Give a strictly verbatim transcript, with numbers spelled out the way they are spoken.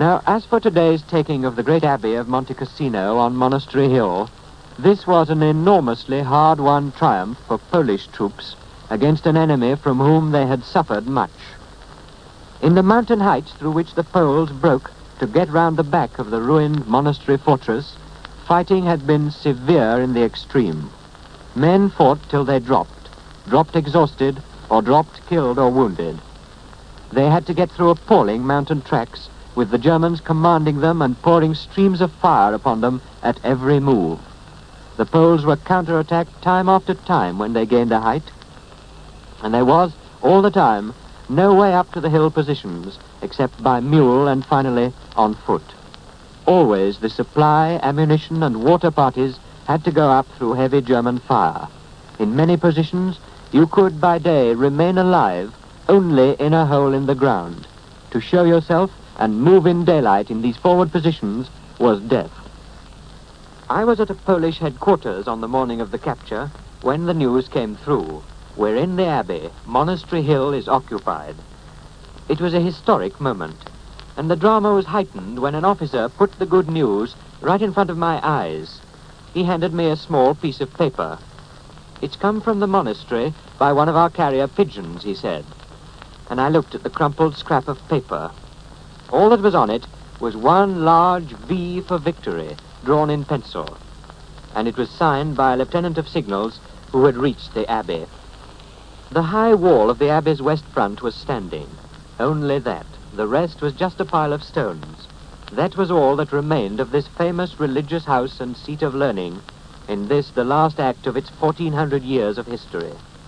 Now, as for today's taking of the great abbey of Monte Cassino on Monastery Hill, this was an enormously hard-won triumph for Polish troops against an enemy from whom they had suffered much. In the mountain heights through which the Poles broke to get round the back of the ruined monastery fortress, fighting had been severe in the extreme. Men fought till they dropped, dropped exhausted, or dropped killed or wounded. They had to get through appalling mountain tracks, with the Germans commanding them and pouring streams of fire upon them at every move. The Poles were counterattacked time after time when they gained a height, and there was, all the time, no way up to the hill positions except by mule and finally on foot. Always the supply, ammunition, and water parties had to go up through heavy German fire. In many positions, you could by day remain alive only in a hole in the ground. To show yourself and move in daylight in these forward positions was death. I was at a Polish headquarters on the morning of the capture when the news came through. We're in the abbey. Monastery Hill is occupied. It was a historic moment, and the drama was heightened when an officer put the good news right in front of my eyes. He handed me a small piece of paper. "It's come from the monastery by one of our carrier pigeons," he said. And I looked at the crumpled scrap of paper. All that was on it was one large V for victory, drawn in pencil. And it was signed by a lieutenant of signals who had reached the abbey. The high wall of the abbey's west front was standing. Only that. The rest was just a pile of stones. That was all that remained of this famous religious house and seat of learning in this, the last act of its fourteen hundred years of history.